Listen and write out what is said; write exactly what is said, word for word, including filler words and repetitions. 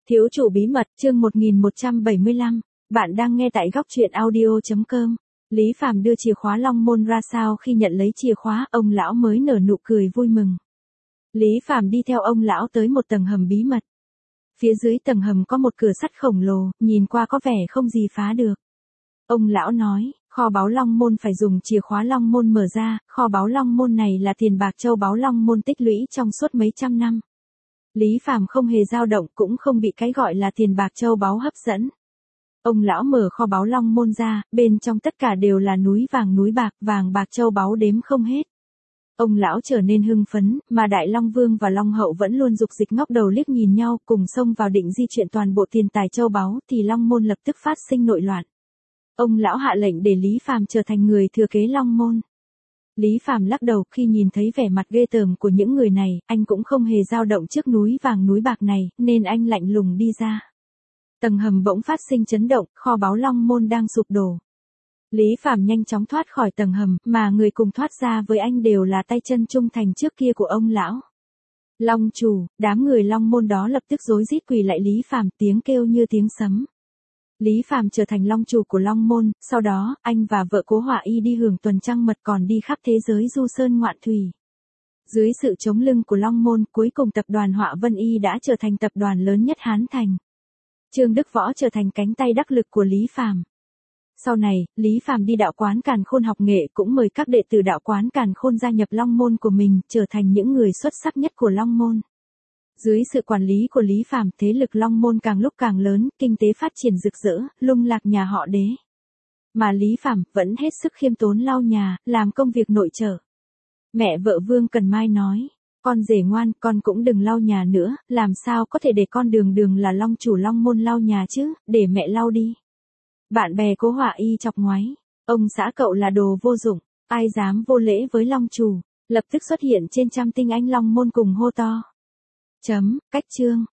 Thiếu chủ bí mật, chương một nghìn một trăm bảy mươi lăm. Bạn đang nghe tại góc truyện audio chấm com. Lý Phàm đưa chìa khóa Long Môn ra sao khi nhận lấy chìa khóa, ông lão mới nở nụ cười vui mừng. Lý Phàm đi theo ông lão tới một tầng hầm bí mật. Phía dưới tầng hầm có một cửa sắt khổng lồ, nhìn qua có vẻ không gì phá được. Ông lão nói, kho báu Long Môn phải dùng chìa khóa Long Môn mở ra, kho báu Long Môn này là tiền bạc châu báu Long Môn tích lũy trong suốt mấy trăm năm. Lý Phàm không hề dao động, cũng không bị cái gọi là tiền bạc châu báu hấp dẫn. Ông lão mở kho báu Long Môn ra, bên trong tất cả đều là núi vàng núi bạc, vàng bạc châu báu đếm không hết. Ông lão trở nên hưng phấn, mà Đại Long Vương và Long Hậu vẫn luôn dục dịch ngóc đầu liếc nhìn nhau, cùng xông vào định di chuyển toàn bộ tiền tài châu báu, thì Long Môn lập tức phát sinh nội loạn. Ông lão hạ lệnh để Lý Phàm trở thành người thừa kế Long Môn. Lý Phàm lắc đầu khi nhìn thấy vẻ mặt ghê tởm của những người này, anh cũng không hề dao động trước núi vàng núi bạc này, nên anh lạnh lùng đi ra. Tầng hầm bỗng phát sinh chấn động, kho báu Long Môn đang sụp đổ. Lý Phàm nhanh chóng thoát khỏi tầng hầm, mà người cùng thoát ra với anh đều là tay chân trung thành trước kia của ông lão. Long chủ, đám người Long Môn đó lập tức rối rít quỳ lại Lý Phàm, tiếng kêu như tiếng sấm. Lý Phàm trở thành long chủ của Long Môn, sau đó, anh và vợ Cố Họa Y đi hưởng tuần trăng mật còn đi khắp thế giới du sơn ngoạn thủy. Dưới sự chống lưng của Long Môn, cuối cùng tập đoàn Họa Vân Y đã trở thành tập đoàn lớn nhất Hán Thành. Trương Đức Võ trở thành cánh tay đắc lực của Lý Phàm. Sau này, Lý Phàm đi đạo quán Càn Khôn học nghệ, cũng mời các đệ tử đạo quán Càn Khôn gia nhập Long Môn của mình, trở thành những người xuất sắc nhất của Long Môn. Dưới sự quản lý của Lý Phàm, thế lực Long Môn càng lúc càng lớn, kinh tế phát triển rực rỡ, lung lạc nhà họ Đế. Mà Lý Phàm vẫn hết sức khiêm tốn lau nhà, làm công việc nội trợ. Mẹ vợ Vương Cần Mai nói, con rể ngoan, con cũng đừng lau nhà nữa, làm sao có thể để con đường đường là long chủ Long Môn lau nhà chứ, để mẹ lau đi. Bạn bè Cố Họa Y chọc ngoáy, ông xã cậu là đồ vô dụng, ai dám vô lễ với long chủ, lập tức xuất hiện trên trăm tinh anh Long Môn cùng hô to. Chấm, cách chương.